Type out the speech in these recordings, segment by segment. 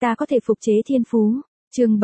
Ta có thể phục chế thiên phú. Chương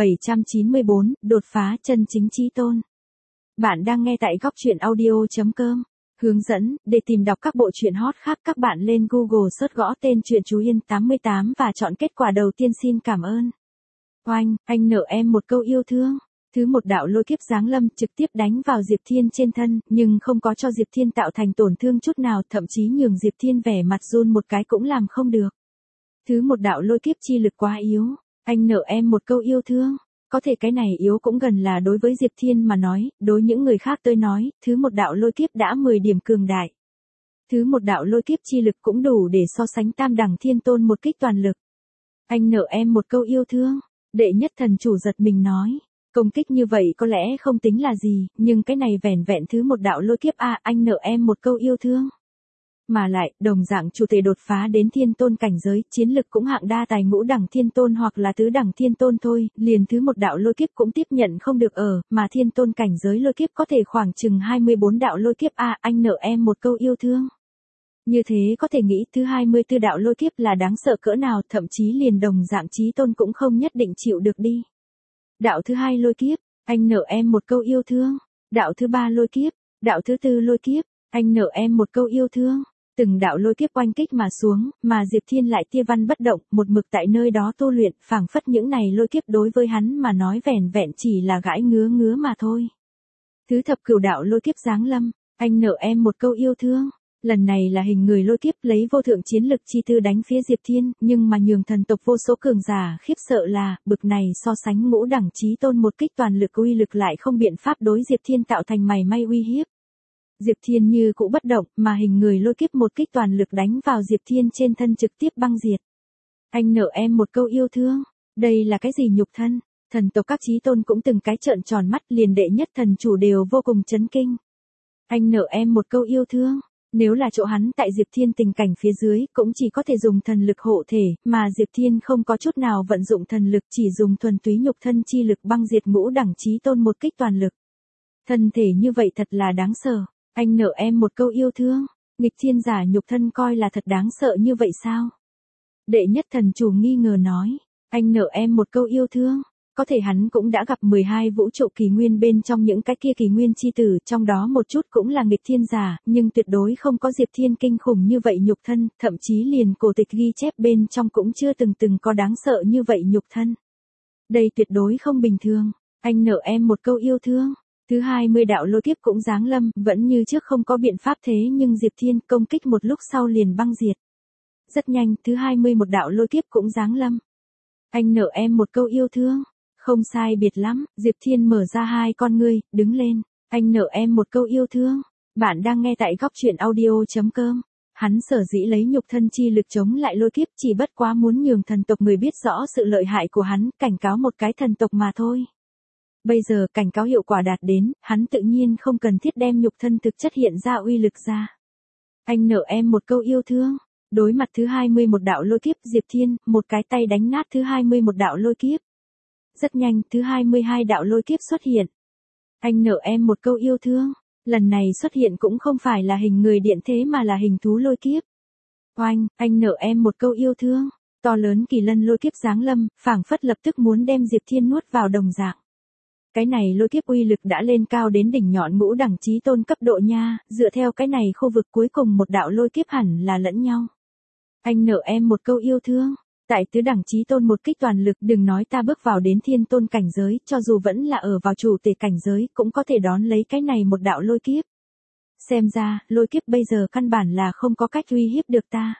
794, đột phá chân chính chí tôn. Bạn đang nghe tại góc truyện audio.com. Hướng dẫn, để tìm đọc các bộ truyện hot khác các bạn lên Google search gõ tên truyện Chú Yên 88 và chọn kết quả đầu tiên. Xin cảm ơn. Oanh, anh nợ em một câu yêu thương. Thứ một đạo lôi kiếp giáng lâm trực tiếp đánh vào Diệp Thiên trên thân, nhưng không có cho Diệp Thiên tạo thành tổn thương chút nào, thậm chí nhường Diệp Thiên vẻ mặt run một cái cũng làm không được. Thứ một đạo lôi kiếp chi lực quá yếu, anh nợ em một câu yêu thương. Có thể cái này yếu cũng gần là đối với Diệp Thiên mà nói, đối những người khác tôi nói, thứ một đạo lôi kiếp đã 10 điểm cường đại. Thứ một đạo lôi kiếp chi lực cũng đủ để so sánh tam đẳng thiên tôn một kích toàn lực. Anh nợ em một câu yêu thương, đệ nhất thần chủ giật mình nói. Công kích như vậy có lẽ không tính là gì, nhưng cái này vẻn vẹn thứ một đạo lôi kiếp anh nợ em một câu yêu thương. Mà lại, đồng dạng chủ thể đột phá đến thiên tôn cảnh giới, chiến lực cũng hạng đa tài ngũ đẳng thiên tôn hoặc là tứ đẳng thiên tôn thôi, liền thứ một đạo lôi kiếp cũng tiếp nhận không được mà thiên tôn cảnh giới lôi kiếp có thể khoảng chừng 24 đạo lôi kiếp anh nợ em một câu yêu thương. Như thế có thể nghĩ thứ 24 đạo lôi kiếp là đáng sợ cỡ nào, thậm chí liền đồng dạng chí tôn cũng không nhất định chịu được đi. Đạo thứ hai lôi kiếp, anh nợ em một câu yêu thương. Đạo thứ ba lôi kiếp, đạo thứ tư lôi kiếp, anh nợ em một câu yêu thương. Từng đạo lôi kiếp oanh kích mà xuống, mà Diệp Thiên lại tia văn bất động, một mực tại nơi đó tu luyện, phảng phất những này lôi kiếp đối với hắn mà nói vẻn vẹn chỉ là gãi ngứa mà thôi. Thứ thập cửu đạo lôi kiếp giáng lâm, anh nợ em một câu yêu thương. Lần này là hình người lôi kiếp lấy vô thượng chiến lực chi tư đánh phía Diệp Thiên, nhưng mà nhường thần tộc vô số cường giả khiếp sợ là, bực này so sánh ngũ đẳng chí tôn một kích toàn lực uy lực lại không biện pháp đối Diệp Thiên tạo thành mảy may uy hiếp. Diệp Thiên như cũ bất động, mà hình người lôi kiếp một kích toàn lực đánh vào Diệp Thiên trên thân trực tiếp băng diệt. Anh nợ em một câu yêu thương, đây là cái gì nhục thân, thần tộc các chí tôn cũng từng cái trợn tròn mắt, liền đệ nhất thần chủ đều vô cùng chấn kinh. Anh nợ em một câu yêu thương. Nếu là chỗ hắn tại Diệp Thiên tình cảnh phía dưới, cũng chỉ có thể dùng thần lực hộ thể, mà Diệp Thiên không có chút nào vận dụng thần lực, chỉ dùng thuần túy nhục thân chi lực băng diệt ngũ đẳng chí tôn một kích toàn lực. Thân thể như vậy thật là đáng sợ, anh nợ em một câu yêu thương, nghịch thiên giả nhục thân coi là thật đáng sợ như vậy sao? Đệ nhất thần chủ nghi ngờ nói, anh nợ em một câu yêu thương. Có thể hắn cũng đã gặp 12 vũ trụ kỳ nguyên bên trong những cái kia kỳ nguyên chi tử, trong đó một chút cũng là nghịch thiên giả, nhưng tuyệt đối không có Diệp Thiên kinh khủng như vậy nhục thân, thậm chí liền cổ tịch ghi chép bên trong cũng chưa từng có đáng sợ như vậy nhục thân. Đây tuyệt đối không bình thường, anh nợ em một câu yêu thương. Thứ 20 đạo lôi kiếp cũng giáng lâm, vẫn như trước không có biện pháp thế nhưng Diệp Thiên công kích một lúc sau liền băng diệt. Rất nhanh, thứ 21 đạo lôi kiếp cũng giáng lâm. Anh nợ em một câu yêu thương. Không sai biệt lắm, Diệp Thiên mở ra hai con ngươi, đứng lên. Anh nợ em một câu yêu thương. Bạn đang nghe tại góc truyện audio.com. Hắn sở dĩ lấy nhục thân chi lực chống lại lôi kiếp chỉ bất quá muốn nhường thần tộc người biết rõ sự lợi hại của hắn, cảnh cáo một cái thần tộc mà thôi. Bây giờ cảnh cáo hiệu quả đạt đến, hắn tự nhiên không cần thiết đem nhục thân thực chất hiện ra uy lực ra. Anh nợ em một câu yêu thương. Đối mặt thứ 21 đạo lôi kiếp, Diệp Thiên, một cái tay đánh nát thứ 21 đạo lôi kiếp. Rất nhanh, thứ 22 đạo lôi kiếp xuất hiện. Anh nợ em một câu yêu thương. Lần này xuất hiện cũng không phải là hình người điện thế mà là hình thú lôi kiếp. Oanh, anh nợ em một câu yêu thương. To lớn kỳ lân lôi kiếp giáng lâm, phảng phất lập tức muốn đem Diệp Thiên nuốt vào đồng dạng. Cái này lôi kiếp uy lực đã lên cao đến đỉnh nhọn ngũ đẳng chí tôn cấp độ nha, dựa theo cái này khu vực cuối cùng một đạo lôi kiếp hẳn là lẫn nhau. Anh nợ em một câu yêu thương. Tại tứ đẳng chí tôn một kích toàn lực, đừng nói ta bước vào đến thiên tôn cảnh giới, cho dù vẫn là ở vào chủ tể cảnh giới, cũng có thể đón lấy cái này một đạo lôi kiếp. Xem ra, lôi kiếp bây giờ căn bản là không có cách uy hiếp được ta.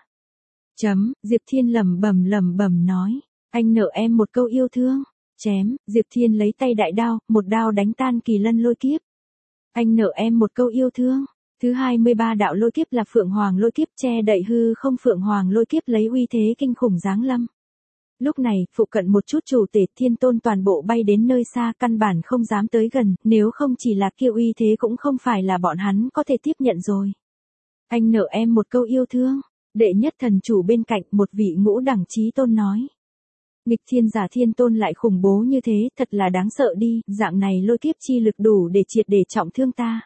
Diệp Thiên lẩm bẩm nói, anh nợ em một câu yêu thương. Chém, Diệp Thiên lấy tay đại đao, một đao đánh tan kỳ lân lôi kiếp. Anh nợ em một câu yêu thương. Thứ 23 đạo lôi kiếp là Phượng Hoàng lôi kiếp, che đậy hư không Phượng Hoàng lôi kiếp lấy uy thế kinh khủng giáng lâm. Lúc này, phụ cận một chút chủ tể thiên tôn toàn bộ bay đến nơi xa, căn bản không dám tới gần, nếu không chỉ là kia uy thế cũng không phải là bọn hắn có thể tiếp nhận rồi. Anh nợ em một câu yêu thương. Đệ nhất thần chủ bên cạnh, một vị ngũ đẳng chí tôn nói. Nghịch thiên giả thiên tôn lại khủng bố như thế, thật là đáng sợ đi, dạng này lôi kiếp chi lực đủ để triệt để trọng thương ta.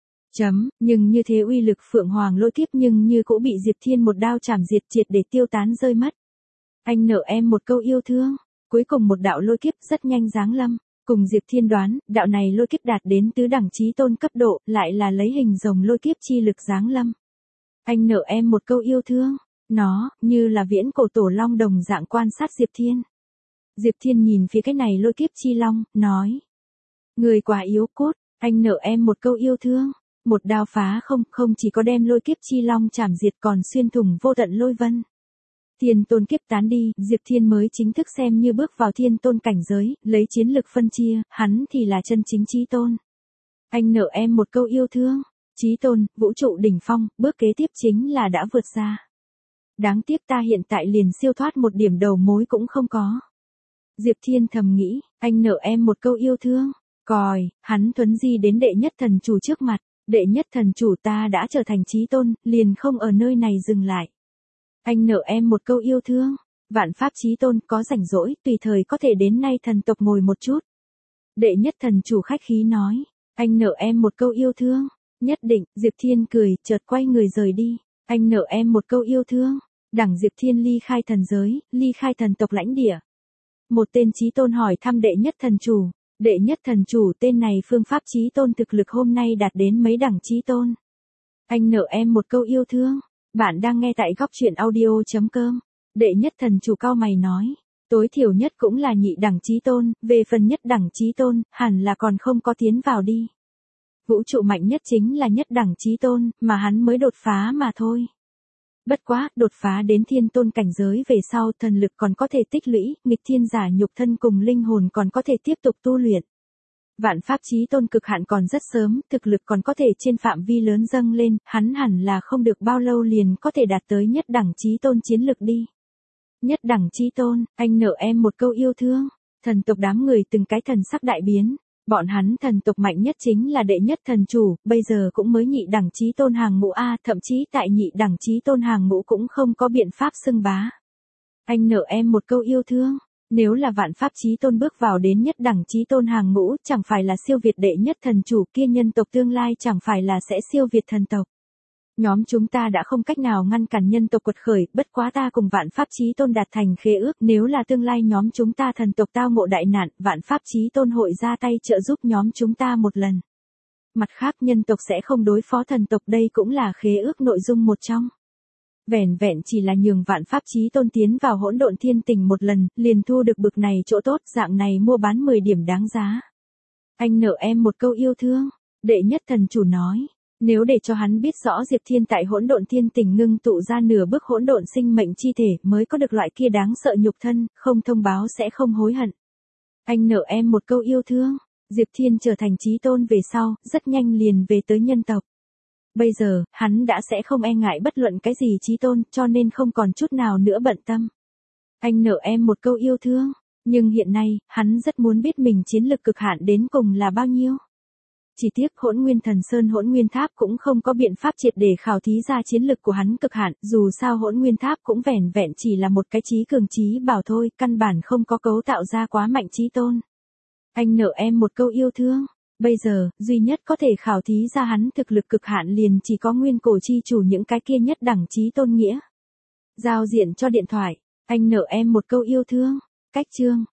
Nhưng như thế uy lực Phượng Hoàng lôi kiếp nhưng như cũng bị Diệp Thiên một đao chảm diệt triệt để tiêu tán rơi mất. Anh nợ em một câu yêu thương. Cuối cùng một đạo lôi kiếp rất nhanh giáng lâm. Cùng Diệp Thiên đoán, đạo này lôi kiếp đạt đến tứ đẳng chí tôn cấp độ, lại là lấy hình rồng lôi kiếp chi lực giáng lâm. Anh nợ em một câu yêu thương. Nó, như là viễn cổ tổ long đồng dạng quan sát Diệp Thiên. Diệp Thiên nhìn phía cái này lôi kiếp chi long, nói. Người quá yếu cốt, anh nợ em một câu yêu thương. Một đao phá không chỉ có đem lôi kiếp chi long chảm diệt còn xuyên thủng vô tận lôi vân. Thiên tôn kiếp tán đi, Diệp Thiên mới chính thức xem như bước vào thiên tôn cảnh giới, lấy chiến lực phân chia, hắn thì là chân chính chí tôn. Anh nợ em một câu yêu thương. Chí tôn, vũ trụ đỉnh phong, bước kế tiếp chính là đã vượt ra. Đáng tiếc ta hiện tại liền siêu thoát một điểm đầu mối cũng không có. Diệp Thiên thầm nghĩ, anh nợ em một câu yêu thương. Còi, hắn thuấn di đến đệ nhất thần chủ trước mặt. Đệ nhất thần chủ ta đã trở thành chí tôn, liền không ở nơi này dừng lại. Anh nợ em một câu yêu thương. Vạn pháp chí tôn có rảnh rỗi, tùy thời có thể đến nay thần tộc ngồi một chút. Đệ nhất thần chủ khách khí nói. Anh nợ em một câu yêu thương. Nhất định, Diệp Thiên cười, chợt quay người rời đi. Anh nợ em một câu yêu thương. Đẳng Diệp Thiên ly khai thần giới, ly khai thần tộc lãnh địa. Một tên chí tôn hỏi thăm đệ nhất thần chủ. Đệ nhất thần chủ tên này phương pháp chí tôn thực lực hôm nay đạt đến mấy đẳng chí tôn. Anh nợ em một câu yêu thương. Bạn đang nghe tại góc truyện audio.com. Đệ nhất thần chủ cao mày nói. Tối thiểu nhất cũng là nhị đẳng chí tôn, về phần nhất đẳng chí tôn, hẳn là còn không có tiến vào đi. Vũ trụ mạnh nhất chính là nhất đẳng chí tôn, mà hắn mới đột phá mà thôi. Bất quá, đột phá đến thiên tôn cảnh giới về sau thần lực còn có thể tích lũy, nghịch thiên giả nhục thân cùng linh hồn còn có thể tiếp tục tu luyện. Vạn pháp chí tôn cực hạn còn rất sớm, thực lực còn có thể trên phạm vi lớn dâng lên, hắn hẳn là không được bao lâu liền có thể đạt tới nhất đẳng chí tôn chiến lực đi. Nhất đẳng chí tôn, anh nợ em một câu yêu thương. Thần tộc đám người từng cái thần sắc đại biến. Bọn hắn thần tộc mạnh nhất chính là đệ nhất thần chủ, bây giờ cũng mới nhị đẳng chí tôn hàng ngũ A, thậm chí tại nhị đẳng chí tôn hàng ngũ cũng không có biện pháp xưng bá. Anh nợ em một câu yêu thương. Nếu là vạn pháp chí tôn bước vào đến nhất đẳng chí tôn hàng ngũ, chẳng phải là siêu việt đệ nhất thần chủ kia, nhân tộc tương lai chẳng phải là sẽ siêu việt thần tộc. Nhóm chúng ta đã không cách nào ngăn cản nhân tộc quật khởi, bất quá ta cùng vạn pháp chí tôn đạt thành khế ước, nếu là tương lai nhóm chúng ta thần tộc tao ngộ đại nạn, vạn pháp chí tôn hội ra tay trợ giúp nhóm chúng ta một lần. Mặt khác nhân tộc sẽ không đối phó thần tộc, đây cũng là khế ước nội dung một trong. Vẻn vẹn chỉ là nhường vạn pháp chí tôn tiến vào hỗn độn thiên tình một lần, liền thu được bực này chỗ tốt, dạng này mua bán 10 điểm đáng giá. Anh nợ em một câu yêu thương. Đệ nhất thần chủ nói. Nếu để cho hắn biết rõ Diệp Thiên tại hỗn độn thiên tình ngưng tụ ra nửa bước hỗn độn sinh mệnh chi thể mới có được loại kia đáng sợ nhục thân, không thông báo sẽ không hối hận. Anh nợ em một câu yêu thương. Diệp Thiên trở thành chí tôn về sau, rất nhanh liền về tới nhân tộc. Bây giờ, hắn đã sẽ không e ngại bất luận cái gì chí tôn, cho nên không còn chút nào nữa bận tâm. Anh nợ em một câu yêu thương. Nhưng hiện nay, hắn rất muốn biết mình chiến lực cực hạn đến cùng là bao nhiêu. Chỉ tiếc Hỗn Nguyên Thần Sơn Hỗn Nguyên Tháp cũng không có biện pháp triệt để khảo thí ra chiến lực của hắn cực hạn, dù sao Hỗn Nguyên Tháp cũng vẻn vẹn chỉ là một cái trí cường trí bảo thôi, căn bản không có cấu tạo ra quá mạnh chí tôn. Anh nợ em một câu yêu thương. Bây giờ, duy nhất có thể khảo thí ra hắn thực lực cực hạn liền chỉ có nguyên cổ chi chủ những cái kia nhất đẳng chí tôn nghĩa. Giao diện cho điện thoại. Anh nợ em một câu yêu thương. Cách chương.